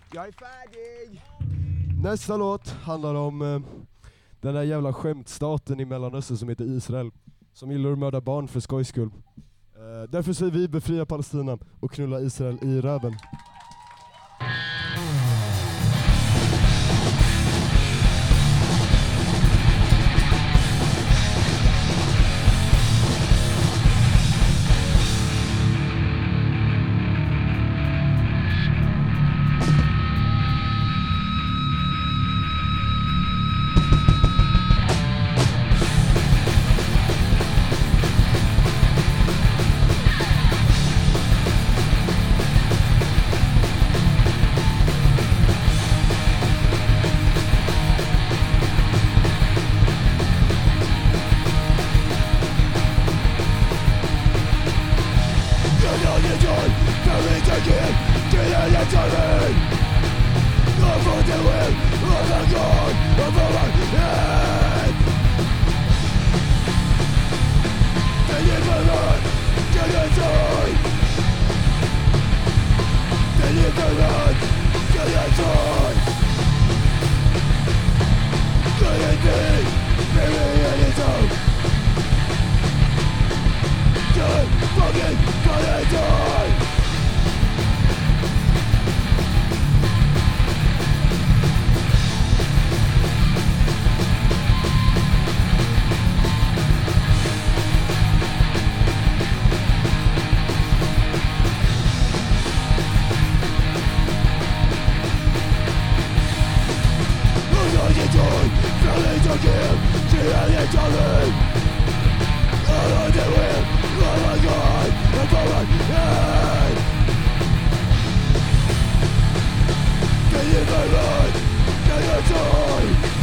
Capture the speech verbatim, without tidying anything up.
Jag är färdig! Nästa låt handlar om eh, den där jävla skämtstaten i Mellanöstern som heter Israel. Som gillar att mörda barn för skojs skull. Eh, därför säger vi befria Palestina och knulla Israel i röven. Can you